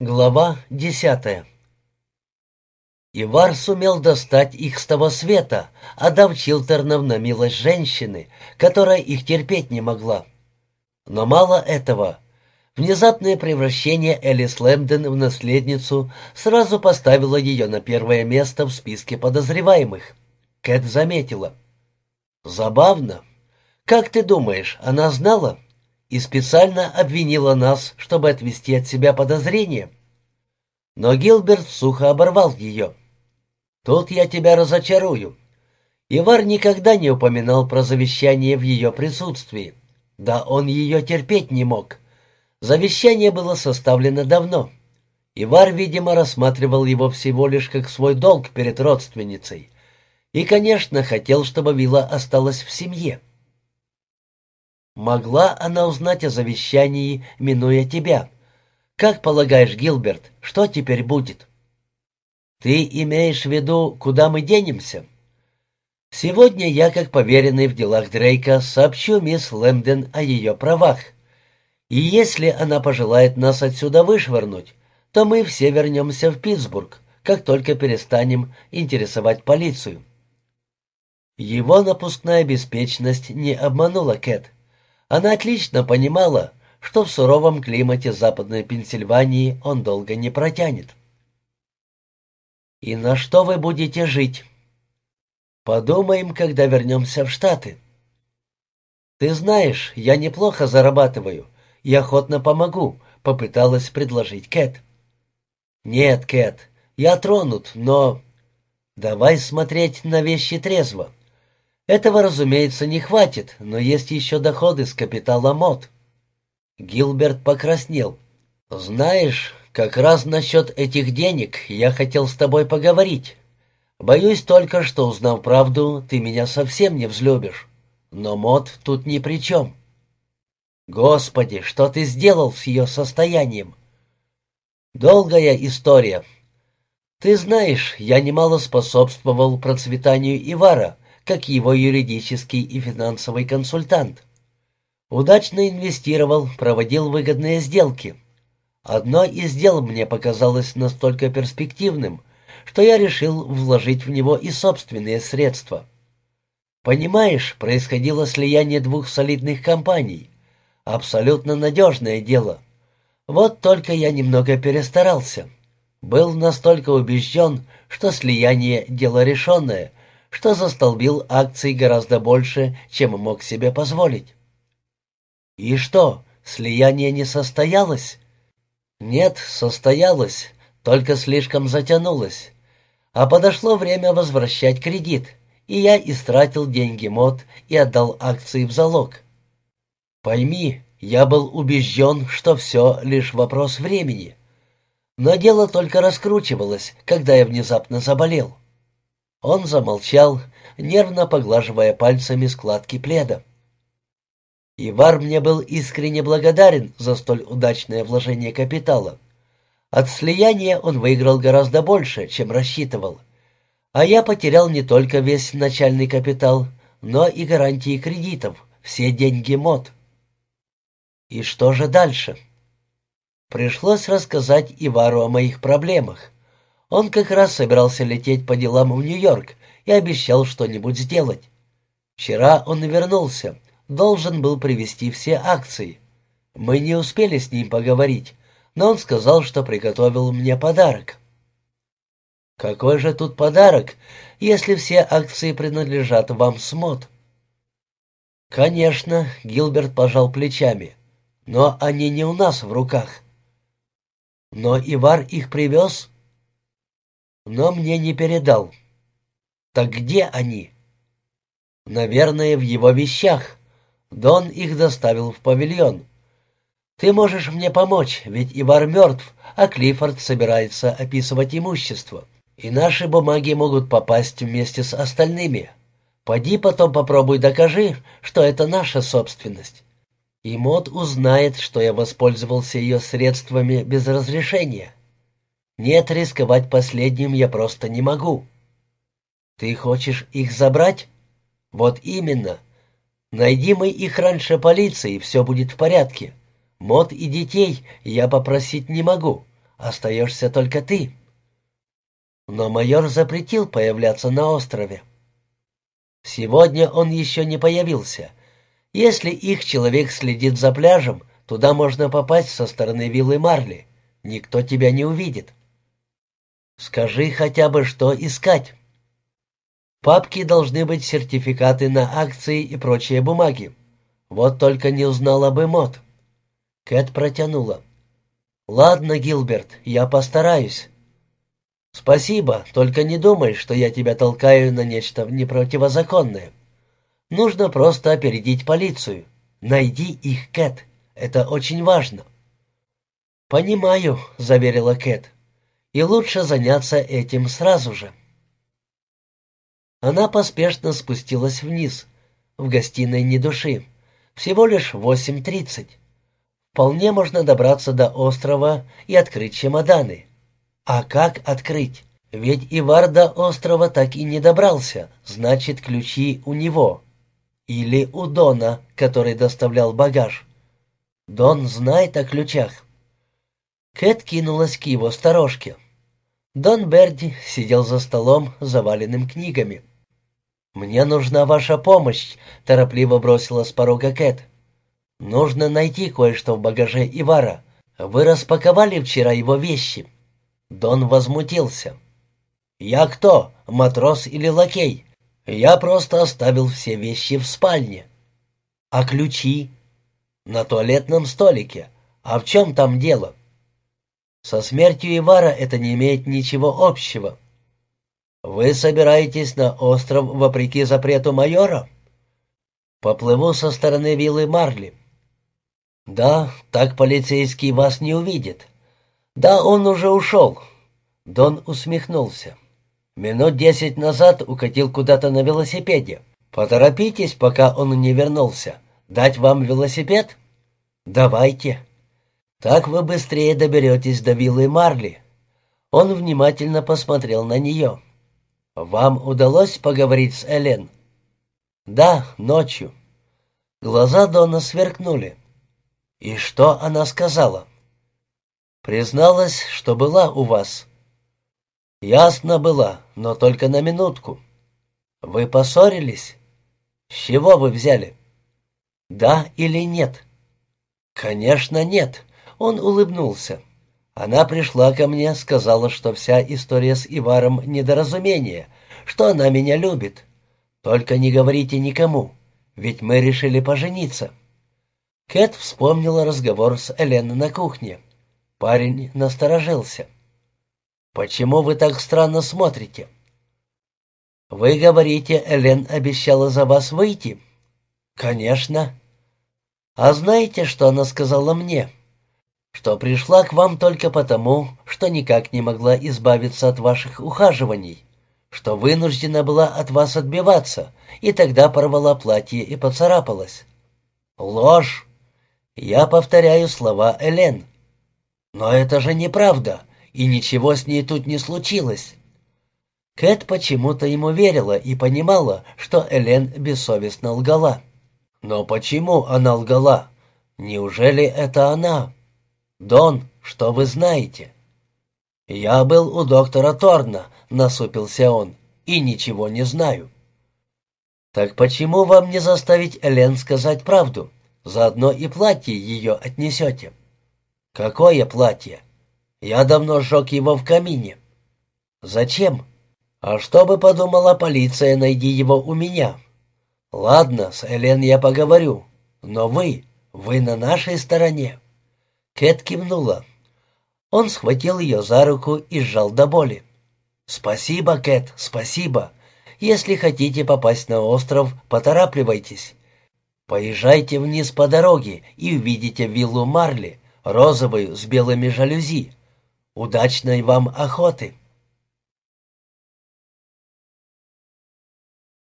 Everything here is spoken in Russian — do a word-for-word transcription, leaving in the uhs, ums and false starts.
Глава десятая. Ивар сумел достать их с того света, отдав Чилтернов на милость женщины, которая их терпеть не могла. Но мало этого. Внезапное превращение Элис Лэмпден в наследницу сразу поставило ее на первое место в списке подозреваемых. Кэт заметила. «Забавно. Как ты думаешь, она знала?» И специально обвинила нас, чтобы отвести от себя подозрения. Но Гилберт сухо оборвал ее. «Тут я тебя разочарую. Ивар никогда не упоминал про завещание в ее присутствии. Да он ее терпеть не мог. Завещание было составлено давно. Ивар, видимо, рассматривал его всего лишь как свой долг перед родственницей. И, конечно, хотел, чтобы вилла осталась в семье. Могла она узнать о завещании, минуя тебя? Как полагаешь, Гилберт, что теперь будет? Ты имеешь в виду, куда мы денемся? Сегодня я, как поверенный в делах Дрейка, сообщу мисс Лэмпден о ее правах. И если она пожелает нас отсюда вышвырнуть, то мы все вернемся в Питтсбург, как только перестанем интересовать полицию. Его напускная беспечность не обманула Кэт. Она отлично понимала, что в суровом климате Западной Пенсильвании он долго не протянет. «И на что вы будете жить?» «Подумаем, когда вернемся в Штаты». «Ты знаешь, я неплохо зарабатываю и охотно помогу», — попыталась предложить Кэт. «Нет, Кэт, я тронут, но...» «Давай смотреть на вещи трезво. Этого, разумеется, не хватит, но есть еще доходы с капитала МОД». Гилберт покраснел. «Знаешь, как раз насчет этих денег я хотел с тобой поговорить. Боюсь только, что, узнав правду, ты меня совсем не взлюбишь. Но МОД тут ни при чем». «Господи, что ты сделал с ее состоянием?» «Долгая история. Ты знаешь, я немало способствовал процветанию Ивара, как его юридический и финансовый консультант. Удачно инвестировал, проводил выгодные сделки. Одно из дел мне показалось настолько перспективным, что я решил вложить в него и собственные средства. Понимаешь, происходило слияние двух солидных компаний. Абсолютно надежное дело. Вот только я немного перестарался. Был настолько убежден, что слияние — дело решенное, что застолбил акций гораздо больше, чем мог себе позволить. И что, слияние не состоялось? Нет, состоялось, только слишком затянулось. А подошло время возвращать кредит, и я истратил деньги МОД и отдал акции в залог. Пойми, я был убежден, что все лишь вопрос времени. Но дело только раскручивалось, когда я внезапно заболел. Он замолчал, нервно поглаживая пальцами складки пледа. Ивар мне был искренне благодарен за столь удачное вложение капитала. От слияния он выиграл гораздо больше, чем рассчитывал. А я потерял не только весь начальный капитал, но и гарантии кредитов, все деньги МОД. И что же дальше? Пришлось рассказать Ивару о моих проблемах. Он как раз собирался лететь по делам в Нью-Йорк и обещал что-нибудь сделать. Вчера он вернулся, должен был привезти все акции. Мы не успели с ним поговорить, но он сказал, что приготовил мне подарок. Какой же тут подарок, если все акции принадлежат вам с МОД? Конечно, Гилберт пожал плечами, но они не у нас в руках. Но Ивар их привез? Но мне не передал. Так где они? Наверное, в его вещах. Дон их доставил в павильон. Ты можешь мне помочь, ведь Ивар мертв, а Клиффорд собирается описывать имущество. И наши бумаги могут попасть вместе с остальными. Поди потом попробуй докажи, что это наша собственность. И МОД узнает, что я воспользовался ее средствами без разрешения. Нет, рисковать последним я просто не могу. Ты хочешь их забрать? Вот именно. Найди мы их раньше полиции, и все будет в порядке. МОД и детей я попросить не могу, остаешься только ты. Но майор запретил появляться на острове. Сегодня он еще не появился. Если их человек следит за пляжем, туда можно попасть со стороны виллы Марли. Никто тебя не увидит. Скажи хотя бы, что искать. В папке должны быть сертификаты на акции и прочие бумаги. Вот только не узнала бы Мот. Кэт протянула. «Ладно, Гилберт, я постараюсь». «Спасибо, только не думай, что я тебя толкаю на нечто непротивозаконное. Нужно просто опередить полицию. Найди их, Кэт. Это очень важно». «Понимаю», — заверила Кэт. «И лучше заняться этим сразу же». Она поспешно спустилась вниз. В гостиной ни души. Всего лишь восемь тридцать. Вполне можно добраться до острова и открыть чемоданы. А как открыть? Ведь Ивар до острова так и не добрался, значит, ключи у него. Или у Дона, который доставлял багаж. Дон знает о ключах. Кэт кинулась к его сторожке. Дон Берди сидел за столом, заваленным книгами. «Мне нужна ваша помощь», — торопливо бросила с порога Кэт. «Нужно найти кое-что в багаже Ивара. Вы распаковали вчера его вещи?» Дон возмутился. «Я кто, матрос или лакей? Я просто оставил все вещи в спальне». «А ключи?» «На туалетном столике. А в чем там дело?» «Со смертью Ивара это не имеет ничего общего». «Вы собираетесь на остров вопреки запрету майора?» «Поплыву со стороны виллы Марли». «Да, так полицейский вас не увидит». «Да, он уже ушел». Дон усмехнулся. «Минут десять назад укатил куда-то на велосипеде. Поторопитесь, пока он не вернулся. Дать вам велосипед?» «Давайте». «Так вы быстрее доберетесь до виллы Марли». Он внимательно посмотрел на нее. «Вам удалось поговорить с Элен?» «Да, ночью». Глаза Дона сверкнули. «И что она сказала?» «Призналась, что была у вас». «Ясно была, но только на минутку». «Вы поссорились?» «С чего вы взяли?» «Да или нет?» «Конечно, нет». Он улыбнулся. Она пришла ко мне, сказала, что вся история с Иваром — недоразумение, что она меня любит. Только не говорите никому, ведь мы решили пожениться. Кэт вспомнила разговор с Элен на кухне. Парень насторожился. «Почему вы так странно смотрите?» «Вы говорите, Элен обещала за вас выйти?» «Конечно». «А знаете, что она сказала мне?» «Что пришла к вам только потому, что никак не могла избавиться от ваших ухаживаний, что вынуждена была от вас отбиваться, и тогда порвала платье и поцарапалась». «Ложь! Я повторяю слова Элен». «Но это же неправда, и ничего с ней тут не случилось». Кэт почему-то ему верила и понимала, что Элен бессовестно лгала. Но почему она лгала? Неужели это она? «Дон, что вы знаете?» «Я был у доктора Торна», — насупился он, — «и ничего не знаю». «Так почему вам не заставить Элен сказать правду? Заодно и платье ее отнесете». «Какое платье? Я давно сжег его в камине». «Зачем?» «А что бы подумала полиция, найди его у меня?» «Ладно, с Элен я поговорю, но вы, вы на нашей стороне». Кэт кивнула. Он схватил ее за руку и сжал до боли. «Спасибо, Кэт, спасибо. Если хотите попасть на остров, поторапливайтесь. Поезжайте вниз по дороге и увидите виллу Марли, розовую с белыми жалюзи. Удачной вам охоты!»